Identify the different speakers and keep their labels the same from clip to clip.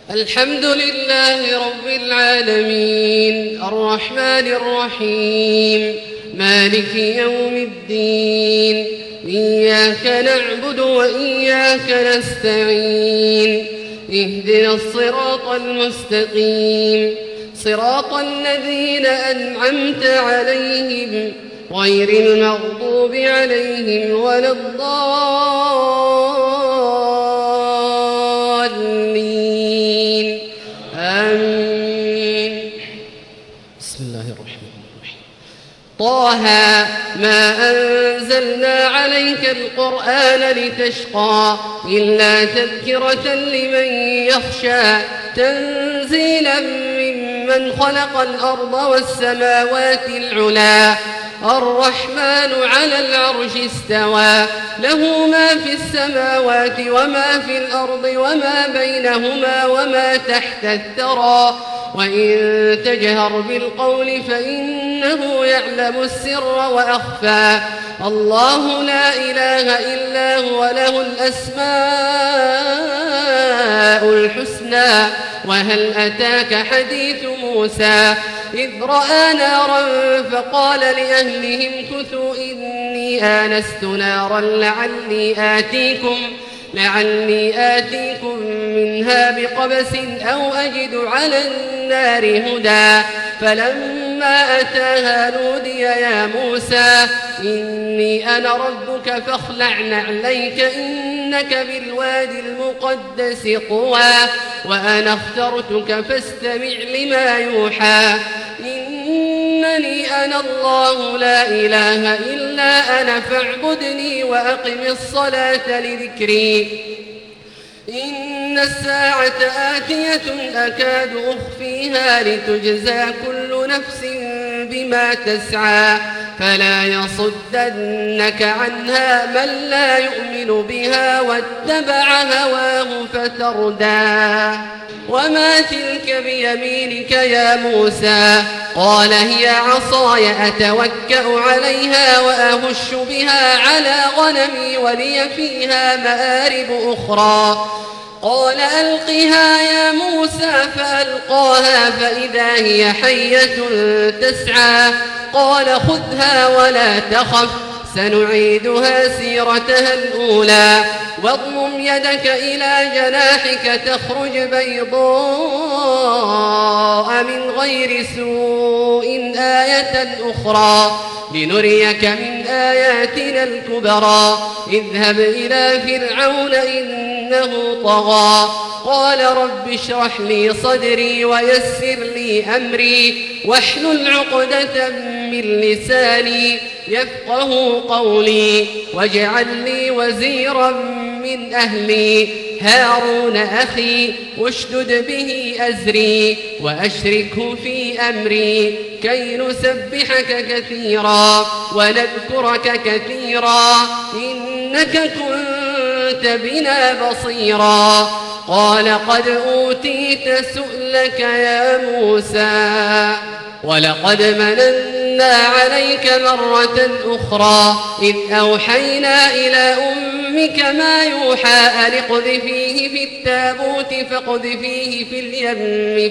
Speaker 1: الحمد لله رب العالمين الرحمن الرحيم مالك يوم الدين إياك نعبد وإياك نستعين اهدنا الصراط المستقيم صراط الذين أنعمت عليهم غير المغضوب عليهم ولا الضالين آمين. بسم الله الرحمن الرحيم. طه ما أنزلنا عليك القرآن لتشقى إلا تذكرة لمن يخشى تنزيلا ممن خلق الأرض والسماوات العلا الرحمن على العرش استوى له ما في السماوات وما في الأرض وما بينهما وما تحت الثرى وإن تجهر بالقول فإنه يعلم السر وأخفى الله لا إله إلا هو له الأسماء الحسنى وهل أتاك حديث موسى إذ رأى نارا فقال لأهلهم كثوا إني آنست نارا لعلي آتيكم منها بقبس أو أجد على النار هدى فلما أتاها نودي يا موسى إني أنا ربك فاخلع نعليك إنك بالوادي المقدس طوى وأنا اخترتك فاستمع لما يوحى إنني أنا الله لا إله إلا أنا فاعبدني وأقم الصلاة لذكري إن الساعة آتية أكاد أخفيها لتجزى كل نفس بما تسعى فلا يصدنك عنها من لا يؤمن بها واتبع هواه فتردى وما تلك بيمينك يا موسى قال هي عصاي أتوكأ عليها وأهش بها على غنمي ولي فيها مآرب أخرى قال ألقها يا موسى فألقاها فإذا هي حية تسعى قال خذها ولا تخف سنعيدها سيرتها الأولى واضمم يدك إلى جناحك تخرج بيضاء من غير سوء آية أخرى لنريك من آياتنا الكبرى اذهب إلى فرعون إنه طغى قال رب اشرح لي صدري ويسر لي أمري واحلل عقدة من لساني يفقه قولي واجعل لي وزيرا من أهلي هارون أخي واشدد به أزري وأشركه في أمري كي نسبحك كثيرا ونذكرك كثيرا إنك كنت بنا بصيرا قال قد أوتيت سؤلك يا موسى ولقد مننا عليك مرة أخرى إذ أوحينا إلى أمك ما يوحى أن اقذفيه في التابوت فاقذفيه في اليم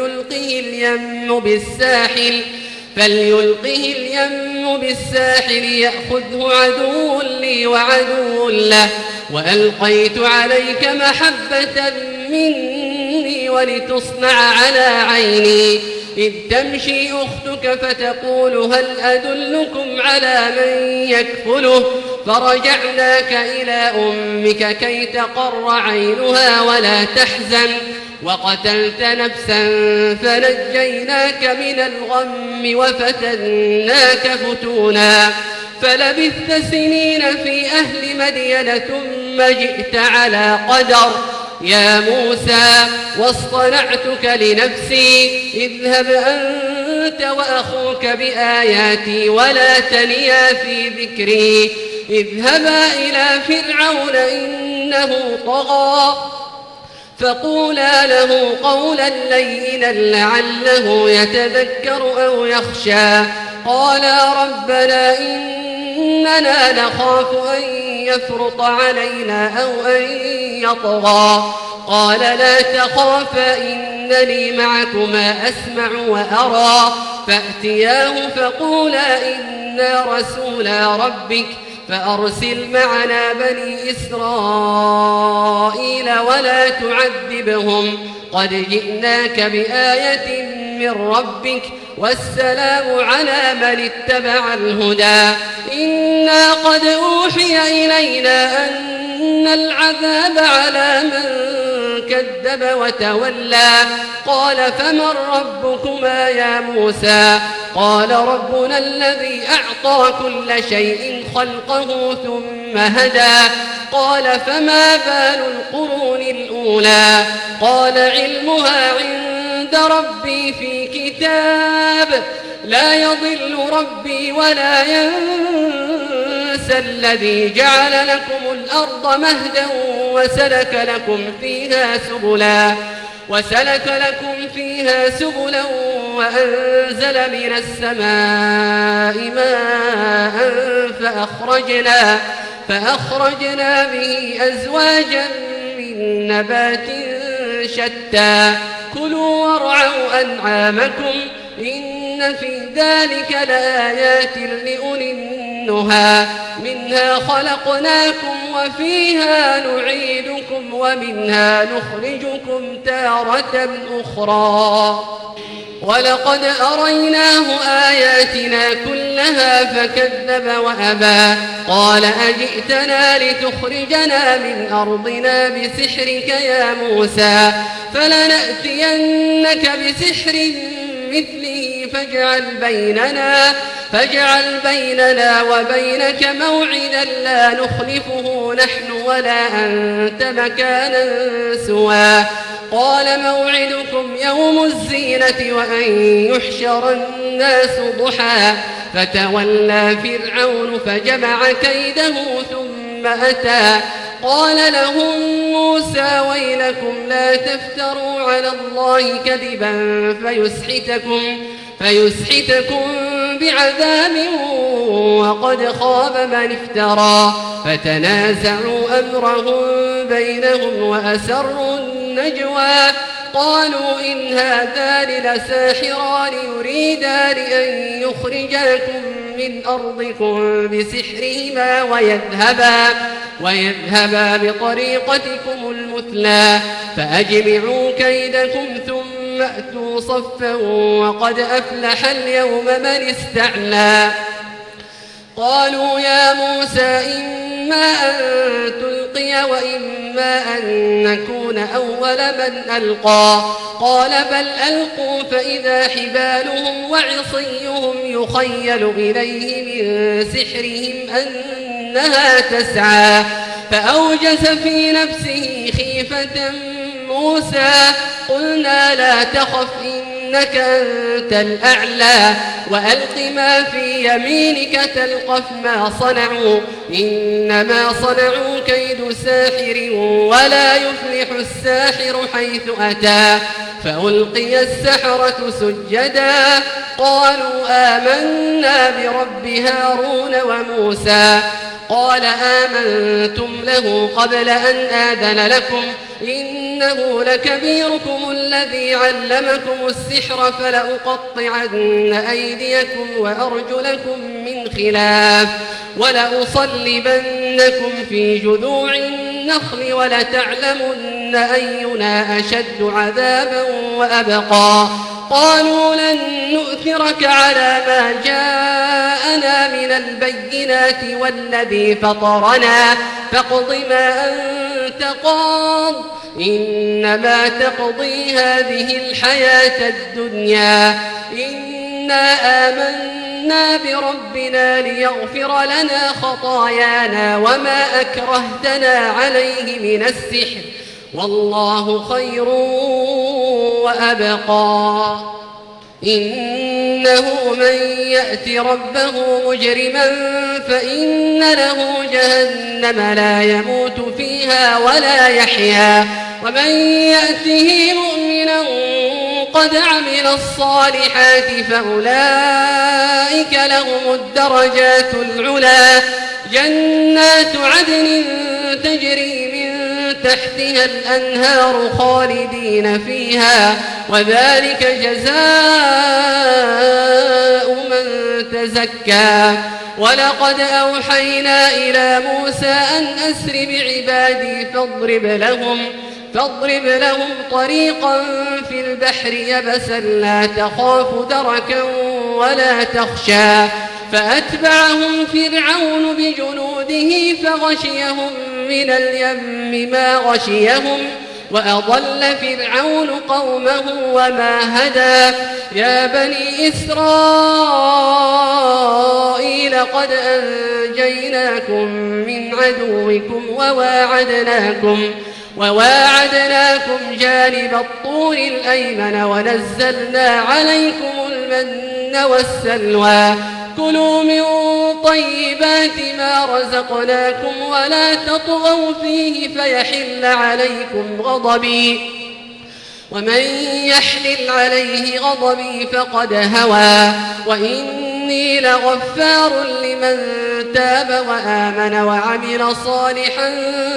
Speaker 1: فليلقه اليم بالساحل يأخذه عدو لي وعدو له وألقيت عليك محبة مني ولتصنع على عيني إذ تمشي أختك فتقول هل أدلكم على من يكفله فرجعناك إلى أمك كي تقر عينها ولا تحزن وقتلت نفسا فنجيناك من الغم وفتناك فتونا فلبثت سنين في أهل مدين ثم جئت على قدر يا موسى واصطنعتك لنفسي اذهب أنت وأخوك بآياتي ولا تنيا في ذكري اذهبا إلى فرعون إنه طغى فقولا له قولا لينا لعله يتذكر أو يخشى قالا ربنا إننا نخاف أن يفرط علينا أو أن يطغى قال لا تخافا إنني معكما أسمع وأرى فأتياه فقولا إنا رسولا ربك فأرسل معنا بني إسرائيل ولا تعذبهم قد جئناك بآية من ربك والسلام على من اتبع الهدى إنا قد أوحي إلينا أن العذاب على من كذب وتولى قال فمن ربكما يا موسى قال ربنا الذي أعطى كل شيء خلقه ثم هدى قال فما بال القرون الأولى قال علمها عند ربي في كتاب لا يضل ربي ولا ينسى الذي جعل لكم الأرض مهدا وسلك لكم فيها سبلا وأنزل من السماء ماء فأخرجنا به أزواجا من نبات شتى كلوا وارعوا أنعامكم إن في ذلك لآيات لأولي النهى منها خلقناكم وفيها نعيدكم ومنها نخرجكم تارة أخرى ولقد أريناه آياتنا كلها فكذب وأبى قال أجئتنا لتخرجنا من أرضنا بسحرك يا موسى فلنأتينك بسحر مثله فاجعل بيننا وبينك موعدا لا نخلفه نحن ولا أنت مكانا سوى قال موعدكم يوم الزينة وأن يحشر الناس ضحى فتولى فرعون فجمع كيده ثم أتى قال لهم موسى ويلكم لا تفتروا على الله كذبا فيسحتكم بعذاب وقد خاب من افترى فتنازعوا أمرهم بينهم وأسروا النجوى قالوا إن هذان لساحران يريدان أن يخرجاكم من أرضكم بسحرهما ويذهبا بطريقتكم المثلى فأجمعوا كيدكم ثم أتوا صفا وقد أفلح اليوم من استعلى قالوا يا موسى إما أن تلقي وإما أن نكون أول من ألقى قال بل ألقوا فإذا حبالهم وعصيهم يخيل إليه من سحرهم أنها تسعى فأوجس في نفسه خيفة موسى قلنا لا تخف إنك أنت الأعلى وألق ما في يمينك تلقف ما صنعوا إنما صنعوا كيد ساحر ولا يفلح الساحر حيث أتى فألقي السحرة سجدا قالوا آمنا برب هارون وموسى قال آمنتم له قبل أن آذن لكم إنه لكبيركم الذي علمكم السحر فلأقطعن أيديكم وأرجلكم من خلاف ولأصلبنكم في جذوع النخل ولتعلمن أينا أشد عذابا وأبقى قالوا لن نؤثرك على ما جاءنا من البينات والذي فطرنا فاقض ما أنت قاض إنما تقضي هذه الحياة الدنيا إنا آمنا بربنا ليغفر لنا خطايانا وما أكرهتنا عليه من السحر والله خير وأبقى إنه من يأت ربه مجرما فإن له جهنم لا يموت فيها ولا يحيا ومن يأته مؤمنا قد عمل الصالحات فأولئك لهم الدرجات العلى جنات عدن تجري من تحتها الأنهار خالدين فيها وذلك جزاء من تزكى. ولقد أوحينا إلى موسى أن أسر بعبادي فاضرب لهم طريقا في البحر يبسا لا تخاف دركا ولا تخشى. فأتبعهم فرعون بجنوده فغشيهم من اليم ما غشيهم وأضل فرعون قومه وما هدى. يا بني إسرائيل قد أنجيناكم من عدوكم وواعدناكم جانب الطور الأيمن ونزلنا عليكم المن والسلوى. كلوا من طيبات ما رزقناكم ولا تطغوا فيه فيحل عليكم غضبي ومن يحلل عليه غضبي فقد هوى. وإني لغفار لمن تاب وآمن وعمل صالحا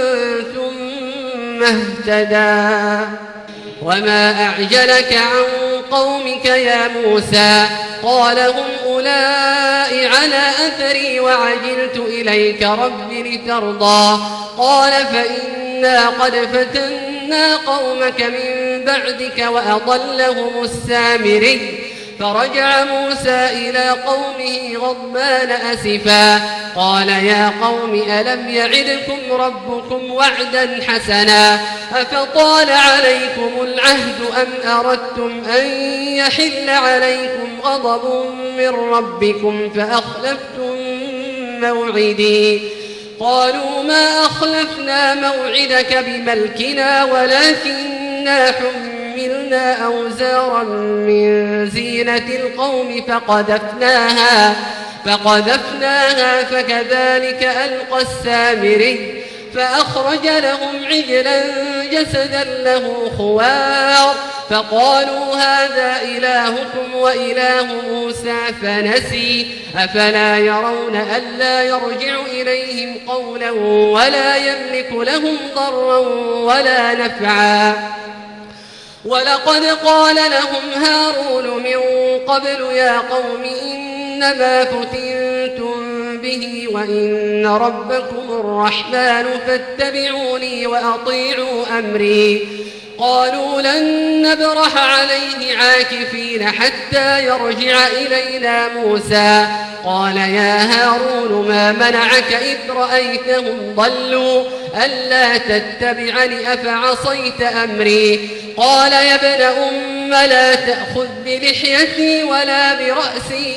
Speaker 1: ثم اهتدى. وما أعجلك عن قومك يا موسى؟ قال هم أولئك على أثري وعجلت إليك رب لترضى. قال فإنا قد فتنا قومك من بعدك وأضلهم السامري. فرجع موسى إلى قومه غضبان أسفا قال يا قوم ألم يعدكم ربكم وعدا حسنا أفطال عليكم العهد أم أردتم أن يحل عليكم غضب من ربكم فأخلفتم موعدي. قالوا ما أخلفنا موعدك بملكنا ولكننا حملنا أوزارا من زينة القوم فقذفناها فكذلك ألقى السامري. فأخرج لهم عجلا جسدا له خوار فقالوا هذا إلهكم وإله موسى فنسي. أفلا يرون ألا يرجع إليهم قولا ولا يملك لهم ضرا ولا نفعا. ولقد قال لهم هارون من قبل يا قوم إنما فتنتم به وإن ربكم الرحمن فاتبعوني وأطيعوا أمري. قالوا لن نبرح عليه عاكفين حتى يرجع إلينا موسى. قال يا هارون ما منعك إذ رأيتهم ضلوا ألا تتبعني أفعصيت أمري. قال يا ابن أم لا تأخذ بلحيتي ولا برأسي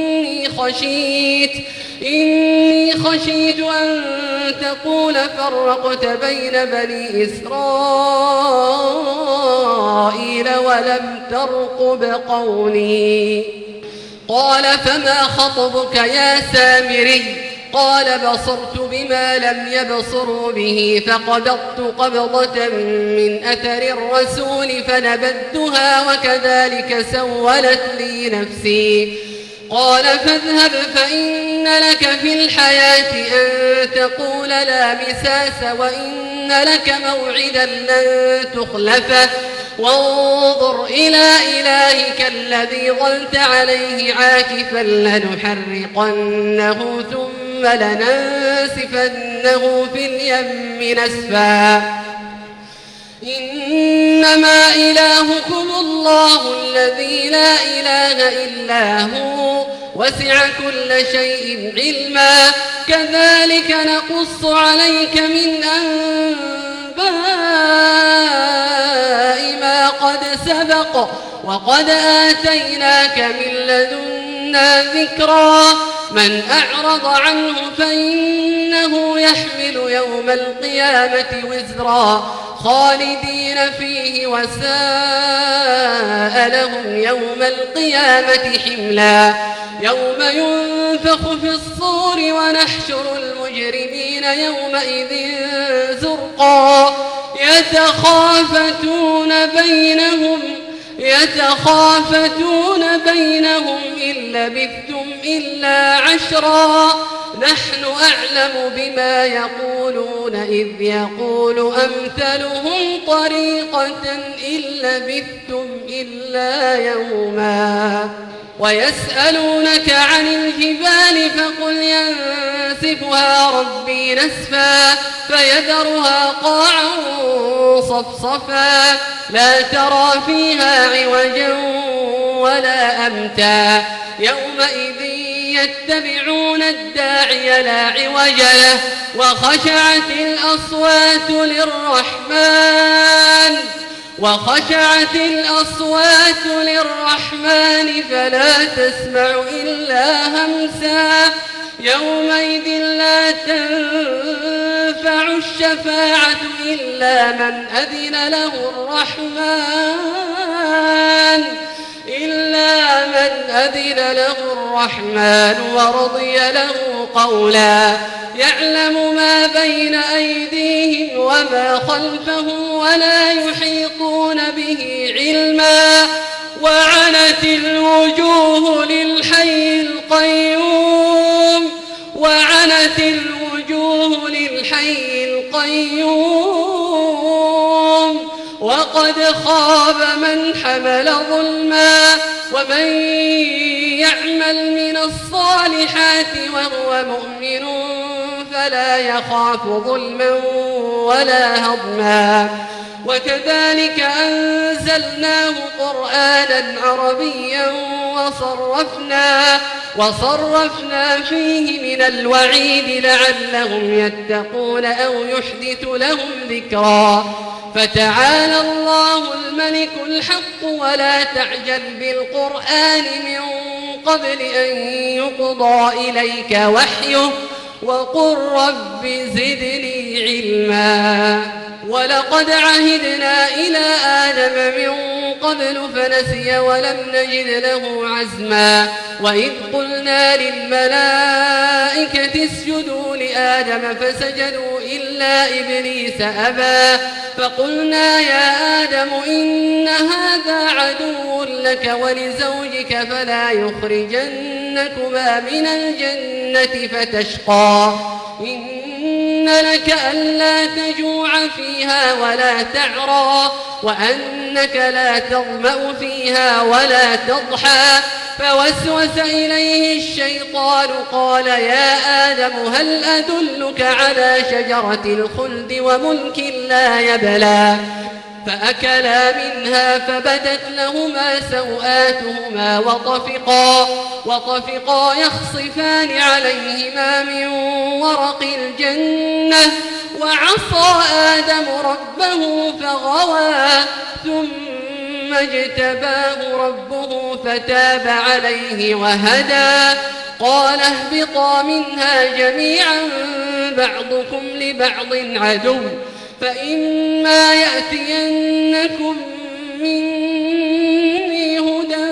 Speaker 1: إني خشيت أن تقول فرقت بين بني إسرائيل ولم ترقب قولي. قال فما خطبك يا سامري؟ قال بصرت بما لم يبصروا به فقبضت قبضة من أثر الرسول فنبذتها وكذلك سولت لي نفسي. قال فاذهب فإن لك في الحياة أن تقول لا مساس وإن لك موعدا لن تخلفه وانظر إلى إلهك الذي ظلت عليه عاكفا لنحرقنه ثم لننسفنه في اليم نسفا. إنما إلهكم الله الذي لا إله إلا هو وسع كل شيء علما. كذلك نقص عليك من أنباء ما قد سبق وقد آتيناك من لدنا ذكرا. من أعرض عنه فإنه يحمل يوم القيامة وزرا خالدين فيه وساء لهم يوم القيامة حملا. يوم ينفخ في الصور ونحشر المجرمين يومئذ زرقا يتخافتون بينهم إن لبثتم إلا عشرا نحن أعلم بما يقولون إذ يقول أمثلهم طريقة إن لبثتم إلا يوما ويسألونك عن الجبال فقل ينسفها ربي نسفا فيذرها قاعا صفصفا لا ترى فيها عوجا ولا أمتا يومئذ يتبعون الداعي لا عوج له وخشعت الأصوات للرحمن فلا تسمع إلا همسا يومئذ لا تنفع الشفاعة إلا من أذن له الرحمن ورضي له قولا يعلم ما بين أيديهم وما خلفهم ولا يحيطون به علما وعنت الوجوه للحي القيوم وقد خاب من حمل ظلما ومن يعمل من الصالحات وهو مؤمن فلا يخاف ظلما ولا هضما وكذلك أنزلناه قرآنا عربيا وصرفنا فيه من الوعيد لعلهم يتقون أو يحدث لهم ذكرا فتعالى الله الملك الحق ولا تعجل بالقرآن من قبل أن يقضى إليك وحيه وقل رب زدني علما ولقد عهدنا إلى آدم من قبل فنسي ولم نجد له عزما وإذ قلنا للملائكة اسجدوا لآدم فسجدوا إلا إبليس أبى فقلنا يا آدم إن هذا عدو لك ولزوجك فلا يخرجنكما من الجنة فتشقى إن لك ألا تجوع فيها ولا تعرى وأنك لا تظمأ فيها ولا تضحى فوسوس إليه الشيطان قال يا آدم هل أدلك على شجرة الخلد وملك لا يبلى فأكلا منها فبدت لهما سوآتهما وطفقا يخصفان عليهما من ورق الجنة وعصى آدم ربه فغوى ثم اجتباه ربه فتاب عليه وهدى قال اهبطا منها جميعا بعضكم لبعض عدو فإما يأتينكم مني هدى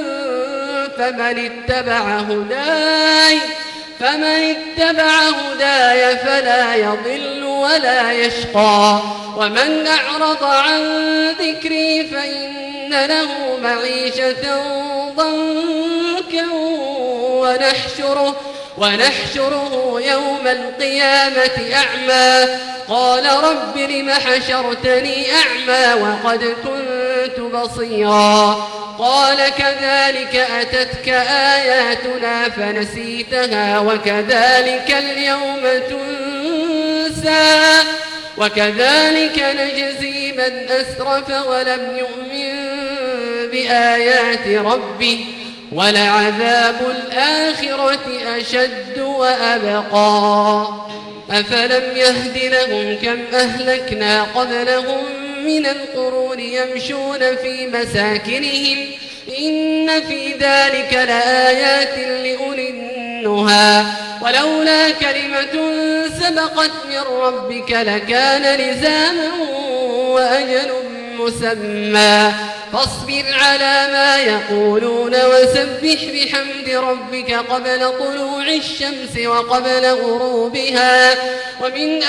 Speaker 1: فمن اتبع هداي فلا يضل ولا يشقى ومن أعرض عن ذكري فإن له معيشة ضنكا ونحشره يوم القيامة أعمى قال رب لم حشرتني أعمى وقد كنت بصيرا قال كذلك أتتك آياتنا فنسيتها وكذلك اليوم تنسى وكذلك نجزي من أسرف ولم يؤمن بآيات ربه ولعذاب الآخرة أشد وأبقى أفلم يهد لهم كم أهلكنا قبلهم من القرون يمشون في مساكنهم إن في ذلك لآيات لأولي النهى ولولا كلمة سبقت من ربك لكان لزاما وأجل مسمى فاصبر على ما يقولون وسبح بحمد ربك قبل طلوع الشمس وقبل غروبها ومن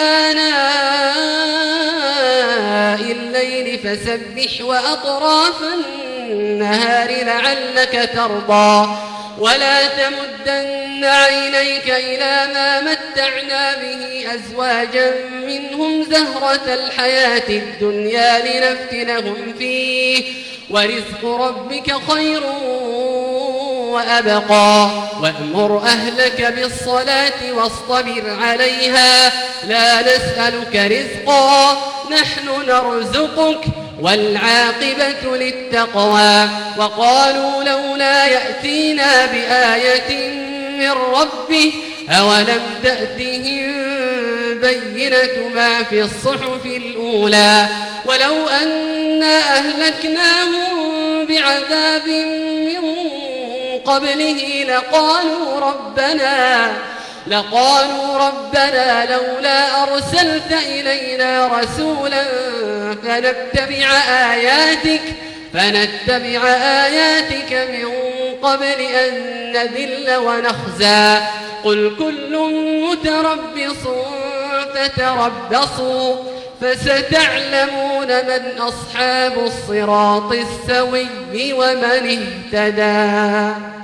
Speaker 1: آناء الليل فسبح وأطراف النهار لعلك ترضى ولا تمدن عينيك إلى ما متعنا به أزواجا منهم زهرة الحياة الدنيا لنفتنهم فيه ورزق ربك خير وأبقى وأمر أهلك بالصلاة واصطبر عليها لا نسألك رزقا نحن نرزقك والعاقبة للتقوى وقالوا لولا يأتينا بآية من ربه أولم تأتهم بينة ما في الصحف الأولى ولو أنا أهلكناهم بعذاب من قبله لقالوا ربنا لولا أرسلت إلينا رسولا فنتبع آياتك من قبل أن نذل ونخزى قل كل متربص فتربصوا فستعلمون من أصحاب الصراط السوي ومن اهتدى.